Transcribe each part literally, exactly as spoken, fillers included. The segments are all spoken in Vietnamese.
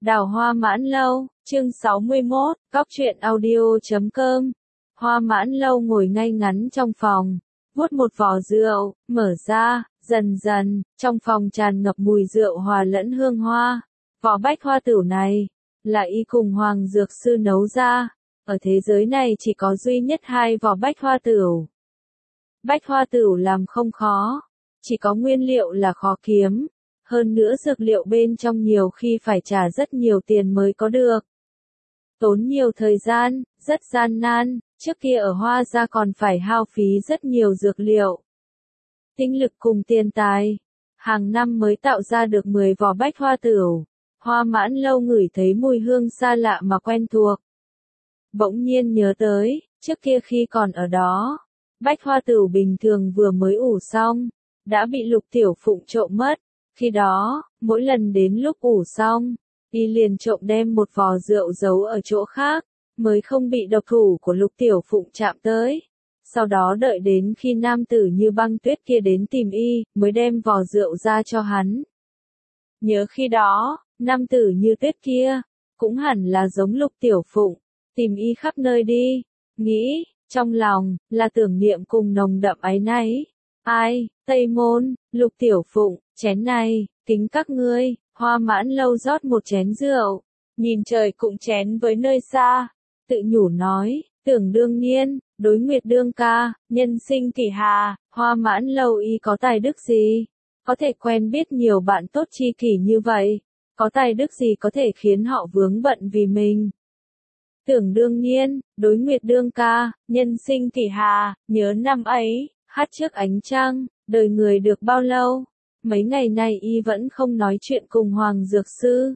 Đào Hoa Mãn Lâu, chương sáu mươi mốt, Cóc truyện audio chấm com. Hoa Mãn Lâu ngồi ngay ngắn trong phòng, vuốt một vò rượu, mở ra, dần dần, trong phòng tràn ngập mùi rượu hòa lẫn hương hoa. Vỏ bách hoa tửu này, là y cùng Hoàng Dược Sư nấu ra. Ở thế giới này chỉ có duy nhất hai vỏ bách hoa tửu. Bách hoa tửu làm không khó, chỉ có nguyên liệu là khó kiếm. Hơn nữa dược liệu bên trong nhiều khi phải trả rất nhiều tiền mới có được. Tốn nhiều thời gian, rất gian nan, trước kia ở Hoa Gia còn phải hao phí rất nhiều dược liệu. Tinh lực cùng tiền tài, hàng năm mới tạo ra được mười vỏ bách hoa tửu. Hoa Mãn Lâu ngửi thấy mùi hương xa lạ mà quen thuộc. Bỗng nhiên nhớ tới, trước kia khi còn ở đó, bách hoa tửu bình thường vừa mới ủ xong, đã bị Lục Tiểu Phụng trộm mất. Khi đó, mỗi lần đến lúc ủ xong, y liền trộm đem một vò rượu giấu ở chỗ khác, mới không bị độc thủ của Lục Tiểu Phụng chạm tới. Sau đó đợi đến khi nam tử như Băng Tuyết kia đến tìm y, mới đem vò rượu ra cho hắn. Nhớ khi đó, nam tử như Tuyết kia, cũng hẳn là giống Lục Tiểu Phụng, tìm y khắp nơi đi, nghĩ, trong lòng, là tưởng niệm cùng nồng đậm áy náy. Ai, Tây Môn, Lục Tiểu Phụng, chén này, kính các ngươi. Hoa Mãn Lâu rót một chén rượu, nhìn trời cũng chén với nơi xa, tự nhủ nói, tưởng đương niên, đối nguyệt đương ca, nhân sinh kỳ hà. Hoa Mãn Lâu y có tài đức gì, có thể quen biết nhiều bạn tốt tri kỷ như vậy, có tài đức gì có thể khiến họ vướng bận vì mình. Tưởng đương niên, đối nguyệt đương ca, nhân sinh kỳ hà, nhớ năm ấy, hát trước ánh trăng, đời người được bao lâu. Mấy ngày nay y vẫn không nói chuyện cùng Hoàng Dược Sư.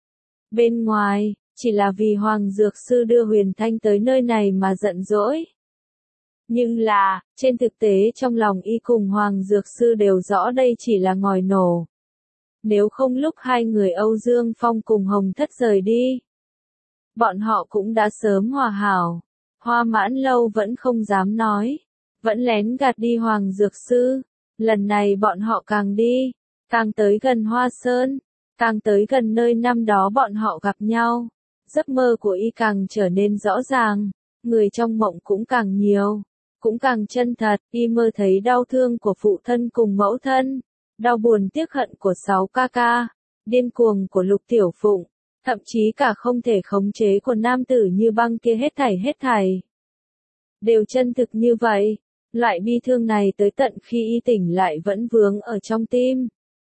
Bên ngoài, chỉ là vì Hoàng Dược Sư đưa Huyền Thanh tới nơi này mà giận dỗi. Nhưng là, trên thực tế trong lòng y cùng Hoàng Dược Sư đều rõ đây chỉ là ngòi nổ. Nếu không lúc hai người Âu Dương Phong cùng Hồng Thất rời đi, bọn họ cũng đã sớm hòa hảo. Hoa Mãn Lâu vẫn không dám nói, vẫn lén gạt đi Hoàng Dược Sư. Lần này bọn họ càng đi, càng tới gần Hoa Sơn, càng tới gần nơi năm đó bọn họ gặp nhau. Giấc mơ của y càng trở nên rõ ràng, người trong mộng cũng càng nhiều, cũng càng chân thật. Y mơ thấy đau thương của phụ thân cùng mẫu thân, đau buồn tiếc hận của sáu ca ca, điên cuồng của Lục Tiểu Phụng, thậm chí cả không thể khống chế của nam tử như Băng kia, hết thảy hết thảy đều chân thực như vậy. Loại bi thương này tới tận khi y tỉnh lại vẫn vướng ở trong tim.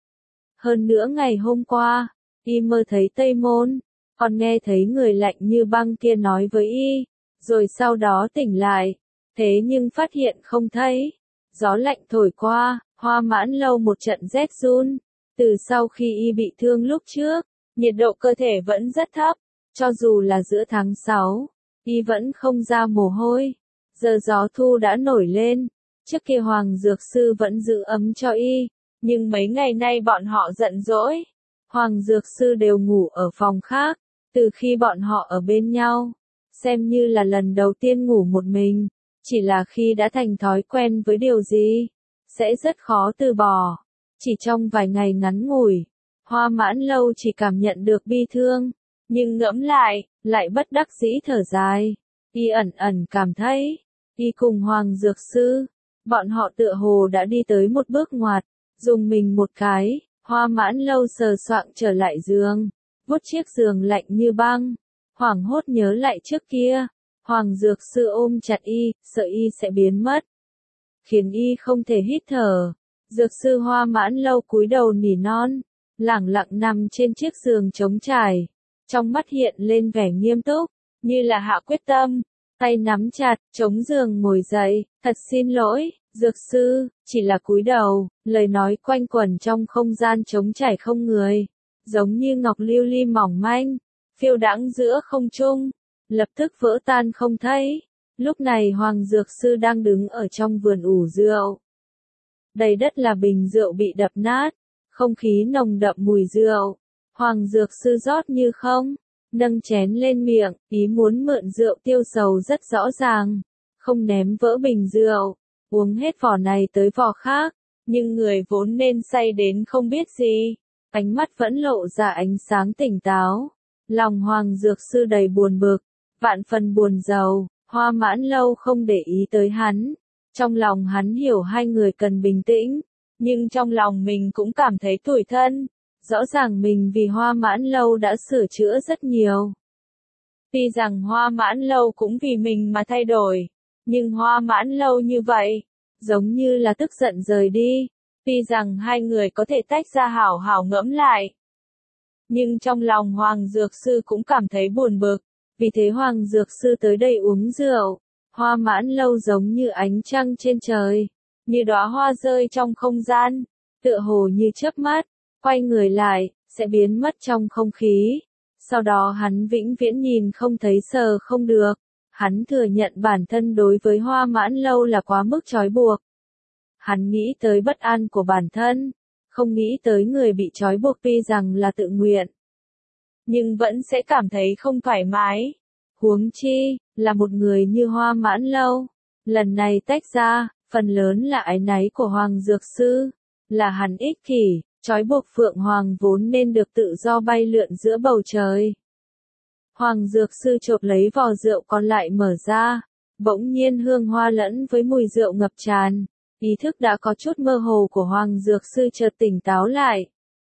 Hơn nữa ngày hôm qua, y mơ thấy Tây Môn, còn nghe thấy người lạnh như băng kia nói với y, rồi sau đó tỉnh lại, thế nhưng phát hiện không thấy. Gió lạnh thổi qua, Hoa Mãn Lâu một trận rét run. Từ sau khi y bị thương lúc trước, nhiệt độ cơ thể vẫn rất thấp, cho dù là giữa tháng sáu, y vẫn không ra mồ hôi. Giờ gió thu đã nổi lên, trước kia Hoàng Dược Sư vẫn giữ ấm cho y, nhưng mấy ngày nay bọn họ giận dỗi. Hoàng Dược Sư đều ngủ ở phòng khác, từ khi bọn họ ở bên nhau, xem như là lần đầu tiên ngủ một mình, chỉ là khi đã thành thói quen với điều gì, sẽ rất khó từ bỏ. Chỉ trong vài ngày ngắn ngủi, Hoa Mãn Lâu chỉ cảm nhận được bi thương, nhưng ngẫm lại, lại bất đắc dĩ thở dài. Y ẩn ẩn cảm thấy, y cùng Hoàng Dược Sư, bọn họ tựa hồ đã đi tới một bước ngoặt. Dùng mình một cái, Hoa Mãn Lâu sờ soạng trở lại giường, vuốt chiếc giường lạnh như băng, hoảng hốt nhớ lại trước kia, Hoàng Dược Sư ôm chặt y, sợ y sẽ biến mất, khiến y không thể hít thở. Dược Sư Hoa Mãn Lâu cúi đầu nỉ non, lẳng lặng nằm trên chiếc giường trống trải, trong mắt hiện lên vẻ nghiêm túc, như là hạ quyết tâm. Tay nắm chặt, chống giường ngồi dậy, thật xin lỗi, Dược Sư, chỉ là cúi đầu. Lời nói quanh quẩn trong không gian trống trải không người, giống như ngọc lưu ly mỏng manh, phiêu đãng giữa không trung, lập tức vỡ tan không thấy. Lúc này Hoàng Dược Sư đang đứng ở trong vườn ủ rượu. Đầy đất là bình rượu bị đập nát, không khí nồng đậm mùi rượu. Hoàng Dược Sư rót như không, nâng chén lên miệng, ý muốn mượn rượu tiêu sầu rất rõ ràng, không ném vỡ bình rượu, uống hết vỏ này tới vỏ khác, nhưng người vốn nên say đến không biết gì, ánh mắt vẫn lộ ra ánh sáng tỉnh táo, Lòng Hoàng Dược Sư đầy buồn bực, vạn phần buồn rầu, Hoa Mãn Lâu không để ý tới hắn. Trong lòng hắn hiểu hai người cần bình tĩnh, nhưng trong lòng mình cũng cảm thấy tủi thân. Rõ ràng mình vì Hoa Mãn Lâu đã sửa chữa rất nhiều. Tuy rằng Hoa Mãn Lâu cũng vì mình mà thay đổi, nhưng Hoa Mãn Lâu như vậy, giống như là tức giận rời đi. Tuy rằng hai người có thể tách ra hảo hảo ngẫm lại, nhưng trong lòng Hoàng Dược Sư cũng cảm thấy buồn bực. Vì thế Hoàng Dược Sư tới đây uống rượu. Hoa Mãn Lâu giống như ánh trăng trên trời, như đóa hoa rơi trong không gian, tựa hồ như chớp mắt, quay người lại, sẽ biến mất trong không khí. Sau đó hắn vĩnh viễn nhìn không thấy sờ không được. Hắn thừa nhận bản thân đối với Hoa Mãn Lâu là quá mức trói buộc. Hắn nghĩ tới bất an của bản thân, không nghĩ tới người bị trói buộc tuy rằng là tự nguyện, nhưng vẫn sẽ cảm thấy không thoải mái. Huống chi, là một người như Hoa Mãn Lâu. Lần này tách ra, phần lớn là áy náy của Hoàng Dược Sư, là hắn ích kỷ, trói buộc Phượng Hoàng vốn nên được tự do bay lượn giữa bầu trời. Hoàng Dược Sư chộp lấy vò rượu còn lại mở ra, bỗng nhiên hương hoa lẫn với mùi rượu ngập tràn. Ý thức đã có chút mơ hồ của Hoàng Dược Sư chợt tỉnh táo lại.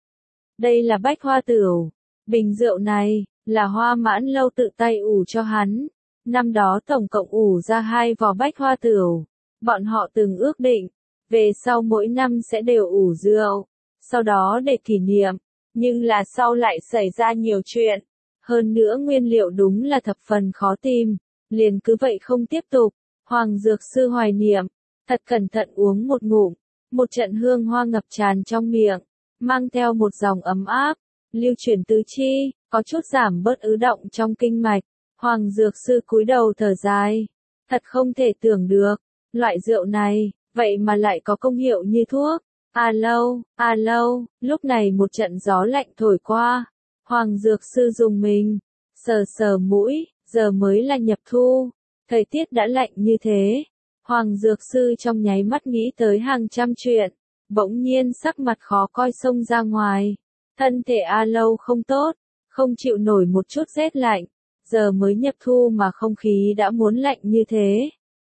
Đây là bách hoa tửu. Bình rượu này, là Hoa Mãn Lâu tự tay ủ cho hắn. Năm đó tổng cộng ủ ra hai vò bách hoa tửu. Bọn họ từng ước định, về sau mỗi năm sẽ đều ủ rượu. Sau đó để kỷ niệm, nhưng là sau lại xảy ra nhiều chuyện. Hơn nữa nguyên liệu đúng là thập phần khó tìm, liền cứ vậy không tiếp tục. Hoàng Dược Sư hoài niệm, thật cẩn thận uống một ngụm, một trận hương hoa ngập tràn trong miệng, mang theo một dòng ấm áp, lưu chuyển tứ chi, có chút giảm bớt ứ động trong kinh mạch. Hoàng Dược Sư cúi đầu thở dài, thật không thể tưởng được, loại rượu này, vậy mà lại có công hiệu như thuốc. A Lâu, A Lâu, lúc này một trận gió lạnh thổi qua. Hoàng Dược Sư dùng mình, sờ sờ mũi, giờ mới là nhập thu, thời tiết đã lạnh như thế. Hoàng Dược Sư trong nháy mắt nghĩ tới hàng trăm chuyện, bỗng nhiên sắc mặt khó coi xông ra ngoài. Thân thể A Lâu không tốt, không chịu nổi một chút rét lạnh, giờ mới nhập thu mà không khí đã muốn lạnh như thế.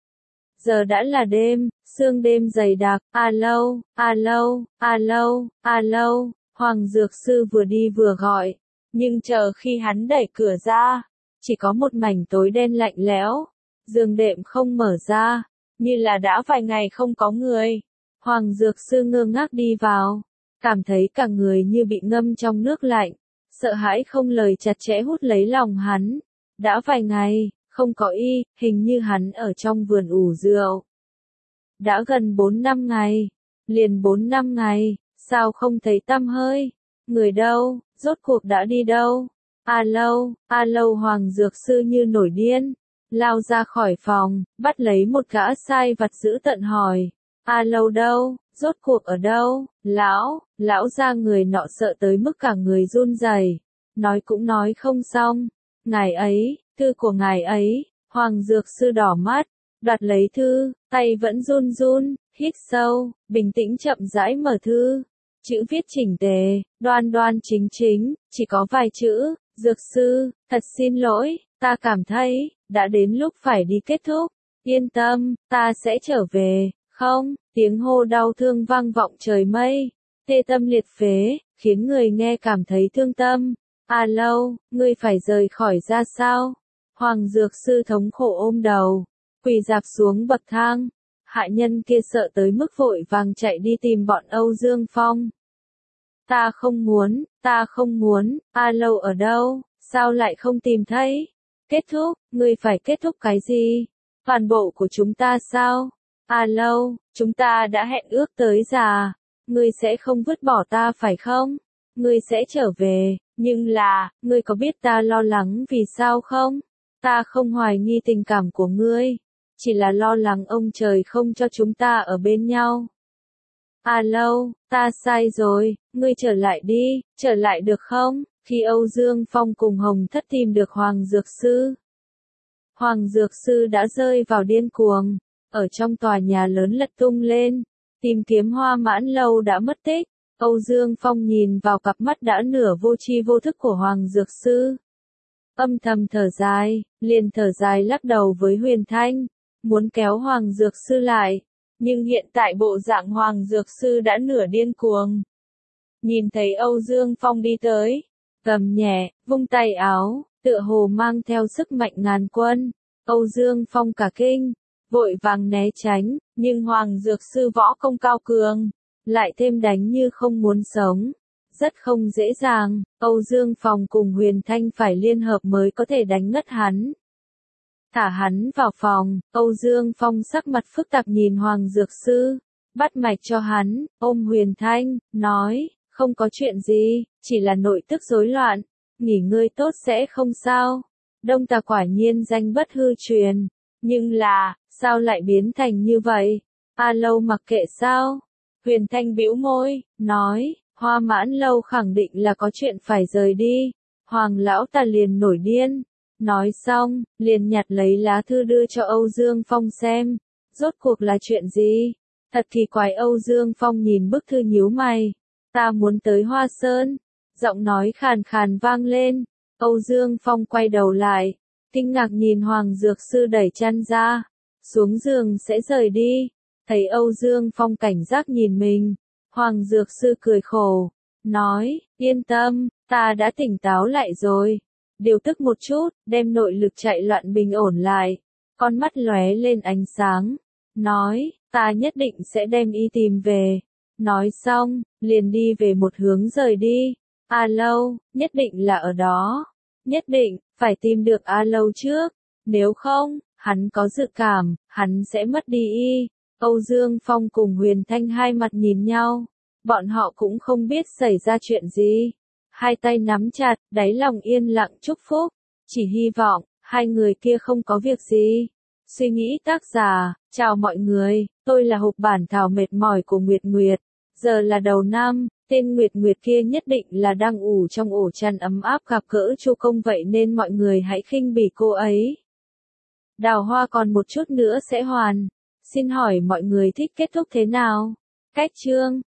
Giờ đã là đêm, sương đêm dày đặc. A Lâu, A Lâu, A Lâu, A Lâu, Hoàng Dược Sư vừa đi vừa gọi. Nhưng chờ khi hắn đẩy cửa ra, chỉ có một mảnh tối đen lạnh lẽo, giường đệm không mở ra, như là đã vài ngày không có người. Hoàng Dược Sư ngơ ngác đi vào, cảm thấy cả người như bị ngâm trong nước lạnh, sợ hãi không lời chặt chẽ hút lấy lòng hắn. Đã vài ngày, không có y, hình như hắn ở trong vườn ủ rượu. Đã gần bốn năm ngày, liền bốn năm ngày, sao không thấy tăm hơi, người đâu, rốt cuộc đã đi đâu? A Lâu, A Lâu Hoàng Dược Sư như nổi điên, lao ra khỏi phòng, bắt lấy một gã sai vặt giữ tận hỏi, A Lâu đâu, rốt cuộc ở đâu? Lão, lão ra người nọ sợ tới mức cả người run rẩy, nói cũng nói không xong. Ngài ấy, thư của ngài ấy. Hoàng Dược Sư đỏ mắt, đoạt lấy thư, tay vẫn run run, hít sâu, bình tĩnh chậm rãi mở thư. Chữ viết chỉnh tề, đoan đoan chính chính, chỉ có vài chữ, Dược Sư, thật xin lỗi, ta cảm thấy, đã đến lúc phải đi kết thúc. Yên tâm, ta sẽ trở về. Không, tiếng hô đau thương vang vọng trời mây, tê tâm liệt phế, khiến người nghe cảm thấy thương tâm. A Lâu, ngươi phải rời khỏi ra sao? Hoàng Dược Sư thống khổ ôm đầu, quỳ rạp xuống bậc thang. Hạ nhân kia sợ tới mức vội vàng chạy đi tìm bọn Âu Dương Phong. Ta không muốn, ta không muốn, A Lâu ở đâu, sao lại không tìm thấy? Kết thúc, ngươi phải kết thúc cái gì? Toàn bộ của chúng ta sao? A Lâu, chúng ta đã hẹn ước tới già, ngươi sẽ không vứt bỏ ta phải không? Ngươi sẽ trở về, nhưng là, ngươi có biết ta lo lắng vì sao không? Ta không hoài nghi tình cảm của ngươi, chỉ là lo lắng ông trời không cho chúng ta ở bên nhau. A Lâu, ta sai rồi, ngươi trở lại đi, trở lại được không? Khi Âu Dương Phong cùng Hồng Thất tìm được Hoàng Dược Sư, Hoàng Dược Sư đã rơi vào điên cuồng, ở trong tòa nhà lớn lật tung lên, tìm kiếm Hoa Mãn Lâu đã mất tích. Âu Dương Phong nhìn vào cặp mắt đã nửa vô tri vô thức của Hoàng Dược Sư, âm thầm thở dài, liền thở dài lắc đầu với Huyền Thanh, muốn kéo Hoàng Dược Sư lại, nhưng hiện tại bộ dạng Hoàng Dược Sư đã nửa điên cuồng. Nhìn thấy Âu Dương Phong đi tới, cầm nhẹ, vung tay áo, tựa hồ mang theo sức mạnh ngàn quân, Âu Dương Phong cả kinh, vội vàng né tránh, nhưng Hoàng Dược Sư võ công cao cường, lại thêm đánh như không muốn sống. Rất không dễ dàng, Âu Dương Phong cùng Huyền Thanh phải liên hợp mới có thể đánh ngất hắn. Thả hắn vào phòng, Âu Dương Phong sắc mặt phức tạp nhìn Hoàng Dược Sư, bắt mạch cho hắn, ôm Huyền Thanh, nói, không có chuyện gì, chỉ là nội tức rối loạn, nghỉ ngơi tốt sẽ không sao. Đông Tà quả nhiên danh bất hư truyền, nhưng là, sao lại biến thành như vậy? A Lâu mặc kệ sao? Huyền Thanh bĩu môi, nói, Hoa Mãn Lâu khẳng định là có chuyện phải rời đi. Hoàng lão ta liền nổi điên. Nói xong, liền nhặt lấy lá thư đưa cho Âu Dương Phong xem. Rốt cuộc là chuyện gì? Thật kỳ quái. Âu Dương Phong nhìn bức thư nhíu mày. Ta muốn tới Hoa Sơn. Giọng nói khàn khàn vang lên. Âu Dương Phong quay đầu lại, kinh ngạc nhìn Hoàng Dược Sư đẩy chăn ra, xuống giường sẽ rời đi. Thấy Âu Dương Phong cảnh giác nhìn mình, Hoàng Dược Sư cười khổ, nói, yên tâm, ta đã tỉnh táo lại rồi. Điều tức một chút, đem nội lực chạy loạn bình ổn lại. Con mắt lóe lên ánh sáng, nói, ta nhất định sẽ đem y tìm về. Nói xong, liền đi về một hướng rời đi. A Lâu, nhất định là ở đó. Nhất định, phải tìm được A Lâu trước. Nếu không, hắn có dự cảm, hắn sẽ mất đi y. Âu Dương Phong cùng Huyền Thanh hai mặt nhìn nhau. Bọn họ cũng không biết xảy ra chuyện gì. Hai tay nắm chặt, đáy lòng yên lặng chúc phúc. Chỉ hy vọng, hai người kia không có việc gì. Suy nghĩ tác giả, chào mọi người, tôi là hộp bản thảo mệt mỏi của Nguyệt Nguyệt. Giờ là đầu năm, tên Nguyệt Nguyệt kia nhất định là đang ủ trong ổ chăn ấm áp gặp gỡ Chu Công, vậy nên mọi người hãy khinh bỉ cô ấy. Đào hoa còn một chút nữa sẽ hoàn. Xin hỏi mọi người thích kết thúc thế nào? Cách chương